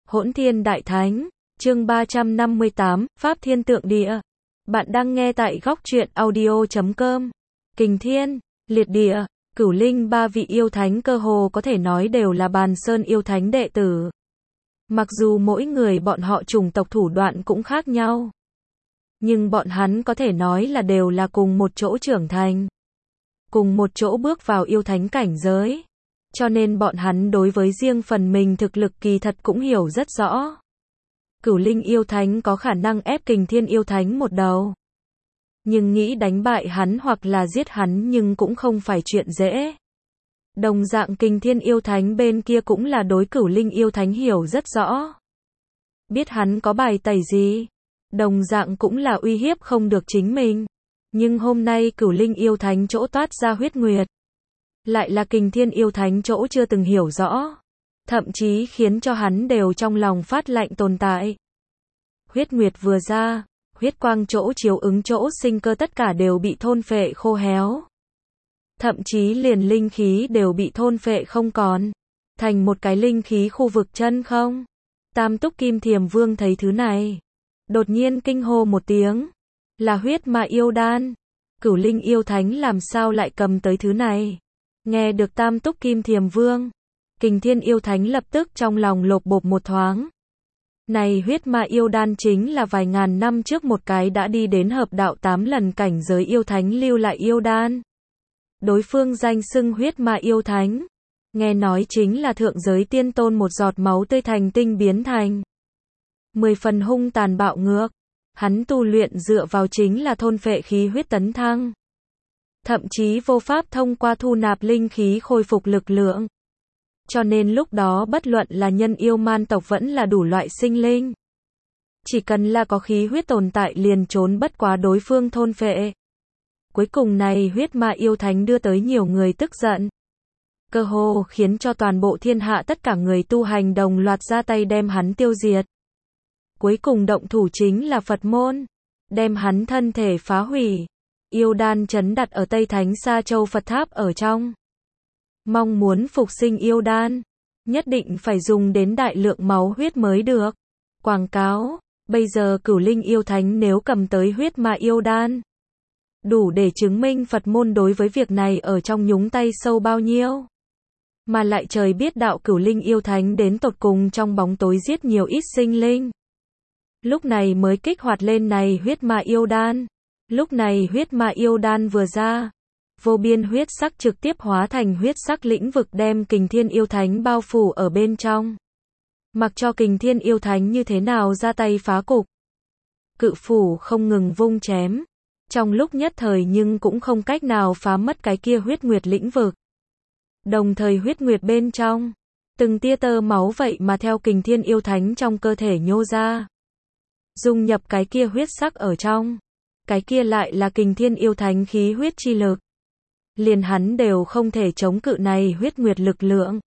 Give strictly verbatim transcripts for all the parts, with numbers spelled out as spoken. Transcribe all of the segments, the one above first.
Hỗn Thiên Đại Thánh, chương ba trăm năm mươi tám, Pháp Thiên Tượng Địa. Bạn đang nghe tại góc truyện audio chấm com. Kình Thiên, Liệt Địa, Cửu Linh ba vị yêu thánh cơ hồ có thể nói đều là Bàn Sơn yêu thánh đệ tử. Mặc dù mỗi người bọn họ chủng tộc thủ đoạn cũng khác nhau, nhưng bọn hắn có thể nói là đều là cùng một chỗ trưởng thành, cùng một chỗ bước vào yêu thánh cảnh giới. Cho nên bọn hắn đối với riêng phần mình thực lực kỳ thật cũng hiểu rất rõ. Cửu Linh yêu thánh có khả năng ép Kình Thiên yêu thánh một đầu, nhưng nghĩ đánh bại hắn hoặc là giết hắn nhưng cũng không phải chuyện dễ. Đồng dạng Kình Thiên yêu thánh bên kia cũng là đối Cửu Linh yêu thánh hiểu rất rõ, biết hắn có bài tẩy gì, đồng dạng cũng là uy hiếp không được chính mình. Nhưng hôm nay Cửu Linh yêu thánh chỗ toát ra huyết nguyệt, lại là Kình Thiên yêu thánh chỗ chưa từng hiểu rõ, thậm chí khiến cho hắn đều trong lòng phát lạnh tồn tại. Huyết nguyệt vừa ra, huyết quang chỗ chiếu ứng chỗ sinh cơ tất cả đều bị thôn phệ khô héo, thậm chí liền linh khí đều bị thôn phệ không còn, thành một cái linh khí khu vực chân không. Tam Túc Kim Thiềm Vương thấy thứ này, đột nhiên kinh hô một tiếng, là huyết ma yêu đan. Cửu Linh yêu thánh làm sao lại cầm tới thứ này? Nghe được Tam Túc Kim Thiềm Vương, Kình Thiên yêu thánh lập tức trong lòng lột bột một thoáng. Này huyết ma yêu đan chính là vài ngàn năm trước một cái đã đi đến hợp đạo tám lần cảnh giới yêu thánh lưu lại yêu đan. Đối phương danh xưng huyết ma yêu thánh, nghe nói chính là thượng giới tiên tôn một giọt máu tươi thành tinh biến thành. Mười phần hung tàn bạo ngược, hắn tu luyện dựa vào chính là thôn phệ khí huyết tấn thăng. Thậm chí vô pháp thông qua thu nạp linh khí khôi phục lực lượng. Cho nên lúc đó bất luận là nhân yêu man tộc vẫn là đủ loại sinh linh, chỉ cần là có khí huyết tồn tại liền trốn bất quá đối phương thôn phệ. Cuối cùng này huyết ma yêu thánh đưa tới nhiều người tức giận, cơ hồ khiến cho toàn bộ thiên hạ tất cả người tu hành đồng loạt ra tay đem hắn tiêu diệt. Cuối cùng động thủ chính là Phật môn, đem hắn thân thể phá hủy. Yêu đan trấn đặt ở Tây Thánh Sa Châu Phật Tháp ở trong. Mong muốn phục sinh yêu đan, nhất định phải dùng đến đại lượng máu huyết mới được. Quảng cáo, bây giờ Cửu Linh yêu thánh nếu cầm tới huyết ma yêu đan, đủ để chứng minh Phật môn đối với việc này ở trong nhúng tay sâu bao nhiêu. Mà lại trời biết đạo Cửu Linh yêu thánh đến tột cùng trong bóng tối giết nhiều ít sinh linh. Lúc này mới kích hoạt lên này huyết ma yêu đan. Lúc này huyết ma yêu đan vừa ra, vô biên huyết sắc trực tiếp hóa thành huyết sắc lĩnh vực đem Kình Thiên yêu thánh bao phủ ở bên trong. Mặc cho Kình Thiên yêu thánh như thế nào ra tay phá cục, cự phủ không ngừng vung chém, trong lúc nhất thời nhưng cũng không cách nào phá mất cái kia huyết nguyệt lĩnh vực. Đồng thời huyết nguyệt bên trong, từng tia tơ máu vậy mà theo Kình Thiên yêu thánh trong cơ thể nhô ra, dung nhập cái kia huyết sắc ở trong. Cái kia lại là Kình Thiên yêu thánh khí huyết chi lực. Liền hắn đều không thể chống cự này huyết nguyệt lực lượng.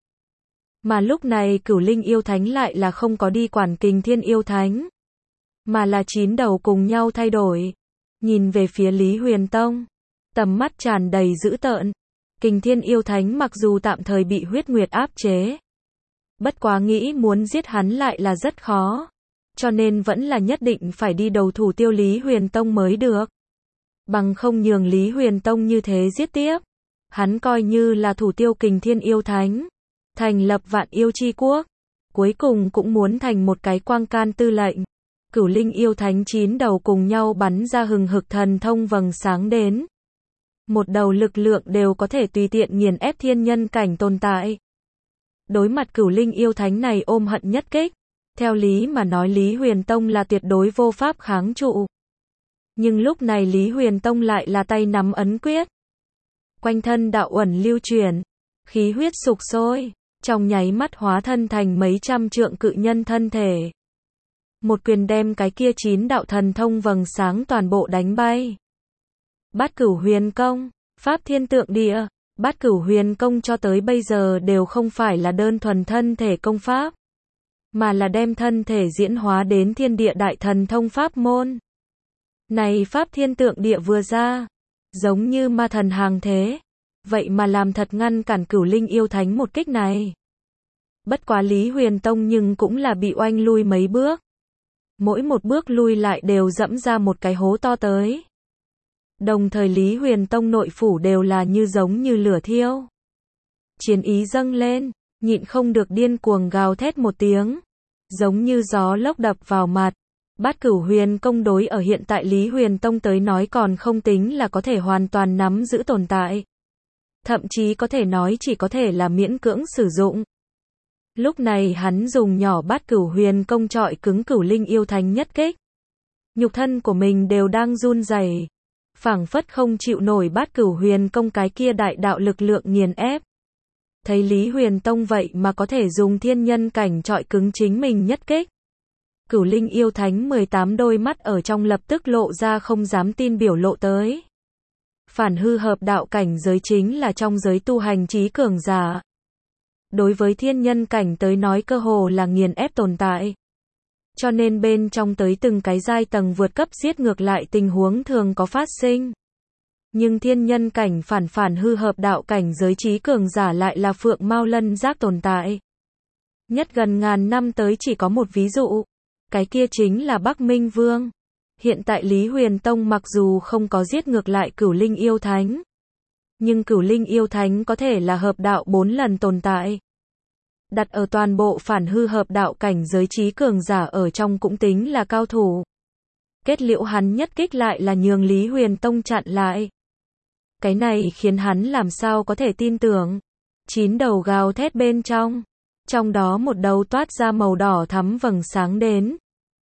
Mà lúc này Cửu Linh yêu thánh lại là không có đi quản Kình Thiên yêu thánh, mà là chín đầu cùng nhau thay đổi. Nhìn về phía Lý Huyền Tông, tầm mắt tràn đầy dữ tợn. Kình Thiên yêu thánh mặc dù tạm thời bị huyết nguyệt áp chế, bất quá nghĩ muốn giết hắn lại là rất khó. Cho nên vẫn là nhất định phải đi đầu thủ tiêu Lý Huyền Tông mới được. Bằng không nhường Lý Huyền Tông như thế giết tiếp, hắn coi như là thủ tiêu Kình Thiên yêu thánh, thành lập vạn yêu chi quốc, cuối cùng cũng muốn thành một cái quang can tư lệnh. Cửu Linh yêu thánh chín đầu cùng nhau bắn ra hừng hực thần thông vầng sáng đến. Một đầu lực lượng đều có thể tùy tiện nghiền ép thiên nhân cảnh tồn tại. Đối mặt Cửu Linh yêu thánh này ôm hận nhất kích, theo lý mà nói Lý Huyền Tông là tuyệt đối vô pháp kháng trụ. Nhưng lúc này Lý Huyền Tông lại là tay nắm ấn quyết. Quanh thân đạo uẩn lưu chuyển, khí huyết sục sôi, trong nháy mắt hóa thân thành mấy trăm trượng cự nhân thân thể. Một quyền đem cái kia chín đạo thần thông vầng sáng toàn bộ đánh bay. Bát Cửu Huyền Công, Pháp Thiên Tượng Địa, Bát Cửu Huyền Công cho tới bây giờ đều không phải là đơn thuần thân thể công pháp, mà là đem thân thể diễn hóa đến thiên địa đại thần thông pháp môn. Này Pháp Thiên Tượng Địa vừa ra, giống như ma thần hàng thế, vậy mà làm thật ngăn cản Cửu Linh yêu thánh một kích này. Bất quá Lý Huyền Tông nhưng cũng là bị oanh lui mấy bước. Mỗi một bước lui lại đều dẫm ra một cái hố to tới. Đồng thời Lý Huyền Tông nội phủ đều là như giống như lửa thiêu. Chiến ý dâng lên, nhịn không được điên cuồng gào thét một tiếng. Giống như gió lốc đập vào mặt. Bát Cửu Huyền Công đối ở hiện tại Lý Huyền Tông tới nói còn không tính là có thể hoàn toàn nắm giữ tồn tại. Thậm chí có thể nói chỉ có thể là miễn cưỡng sử dụng. Lúc này hắn dùng nhỏ Bát Cửu Huyền Công trọi cứng Cửu Linh yêu thánh nhất kích. Nhục thân của mình đều đang run rẩy, phảng phất không chịu nổi Bát Cửu Huyền Công cái kia đại đạo lực lượng nghiền ép. Thấy Lý Huyền Tông vậy mà có thể dùng thiên nhân cảnh trọi cứng chính mình nhất kích. Cửu Linh yêu thánh mười tám đôi mắt ở trong lập tức lộ ra không dám tin biểu lộ tới. Phản hư hợp đạo cảnh giới chính là trong giới tu hành trí cường giả. Đối với thiên nhân cảnh tới nói cơ hồ là nghiền ép tồn tại. Cho nên bên trong tới từng cái giai tầng vượt cấp giết ngược lại tình huống thường có phát sinh. Nhưng thiên nhân cảnh phản phản hư hợp đạo cảnh giới trí cường giả lại là phượng mao lân giác tồn tại. Nhất gần ngàn năm tới chỉ có một ví dụ. Cái kia chính là Bắc Minh Vương. Hiện tại Lý Huyền Tông mặc dù không có giết ngược lại Cửu Linh yêu thánh. Nhưng Cửu Linh yêu thánh có thể là hợp đạo bốn lần tồn tại. Đặt ở toàn bộ phản hư hợp đạo cảnh giới trí cường giả ở trong cũng tính là cao thủ. Kết liễu hắn nhất kích lại là nhường Lý Huyền Tông chặn lại. Cái này khiến hắn làm sao có thể tin tưởng. Chín đầu gào thét bên trong. Trong đó một đầu toát ra màu đỏ thắm vầng sáng đến.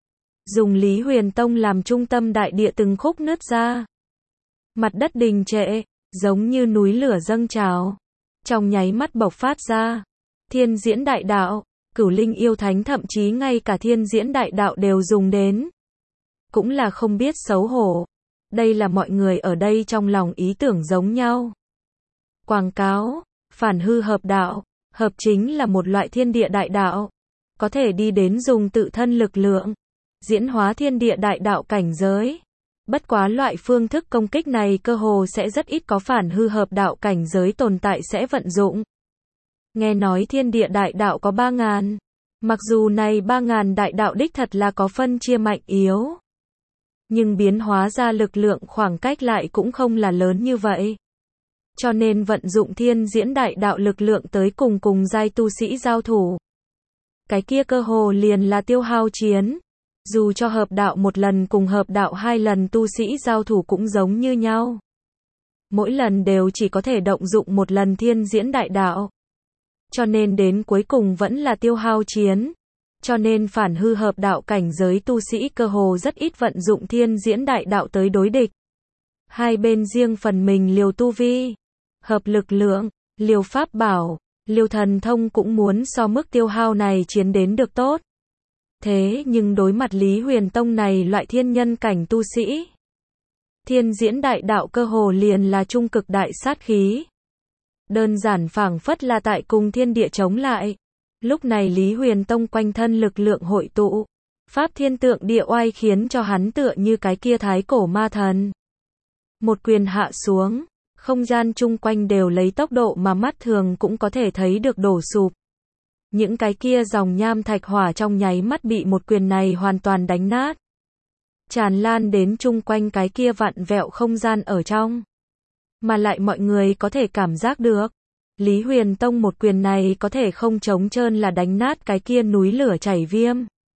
Dùng Lý Huyền Tông làm trung tâm đại địa từng khúc nứt ra. Mặt đất đình trệ, giống như núi lửa dâng trào. Trong nháy mắt bộc phát ra. Thiên diễn đại đạo, Cửu Linh yêu thánh thậm chí ngay cả thiên diễn đại đạo đều dùng đến. Cũng là không biết xấu hổ. Đây là mọi người ở đây trong lòng ý tưởng giống nhau. Quảng cáo, phản hư hợp đạo, hợp chính là một loại thiên địa đại đạo. Có thể đi đến dùng tự thân lực lượng. Diễn hóa thiên địa đại đạo cảnh giới. Bất quá loại phương thức công kích này cơ hồ sẽ rất ít có phản hư hợp đạo cảnh giới tồn tại sẽ vận dụng. Nghe nói thiên địa đại đạo có ba ngàn. Mặc dù này ba ngàn đại đạo đích thật là có phân chia mạnh yếu. Nhưng biến hóa ra lực lượng khoảng cách lại cũng không là lớn như vậy. Cho nên vận dụng thiên diễn đại đạo lực lượng tới cùng cùng giai tu sĩ giao thủ. Cái kia cơ hồ liền là tiêu hao chiến. Dù cho hợp đạo một lần cùng hợp đạo hai lần tu sĩ giao thủ cũng giống như nhau. Mỗi lần đều chỉ có thể động dụng một lần thiên diễn đại đạo. Cho nên đến cuối cùng vẫn là tiêu hao chiến. Cho nên phản hư hợp đạo cảnh giới tu sĩ cơ hồ rất ít vận dụng thiên diễn đại đạo tới đối địch. Hai bên riêng phần mình liều tu vi, hợp lực lượng, liều pháp bảo, liều thần thông cũng muốn so mức tiêu hao này chiến đến được tốt. Thế nhưng đối mặt Lý Huyền Tông này loại thiên nhân cảnh tu sĩ, thiên diễn đại đạo cơ hồ liền là trung cực đại sát khí. Đơn giản phảng phất là tại cùng thiên địa chống lại. Lúc này Lý Huyền Tông quanh thân lực lượng hội tụ. Pháp thiên tượng địa oai khiến cho hắn tựa như cái kia thái cổ ma thần. Một quyền hạ xuống, không gian chung quanh đều lấy tốc độ mà mắt thường cũng có thể thấy được đổ sụp. Những cái kia dòng nham thạch hỏa trong nháy mắt bị một quyền này hoàn toàn đánh nát. Tràn lan đến chung quanh cái kia vặn vẹo không gian ở trong. Mà lại mọi người có thể cảm giác được. Lý Huyền Tông một quyền này có thể không trống trơn là đánh nát cái kia núi lửa chảy viêm.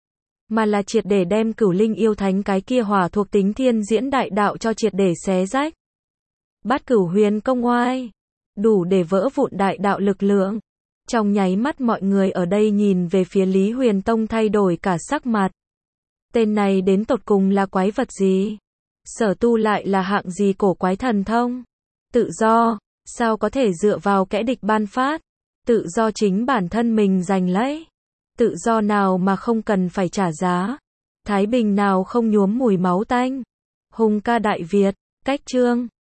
Mà là triệt để đem Cửu Linh yêu thánh cái kia hỏa thuộc tính thiên diễn đại đạo cho triệt để xé rách. Bát Cửu Huyền Công oai. Đủ để vỡ vụn đại đạo lực lượng. Trong nháy mắt mọi người ở đây nhìn về phía Lý Huyền Tông thay đổi cả sắc mặt. Tên này đến tột cùng là quái vật gì? Sở tu lại là hạng gì cổ quái thần thông? Tự do, sao có thể dựa vào kẻ địch ban phát? Tự do chính bản thân mình giành lấy. Tự do nào mà không cần phải trả giá? Thái bình nào không nhuốm mùi máu tanh? Hùng ca Đại Việt, cách chương.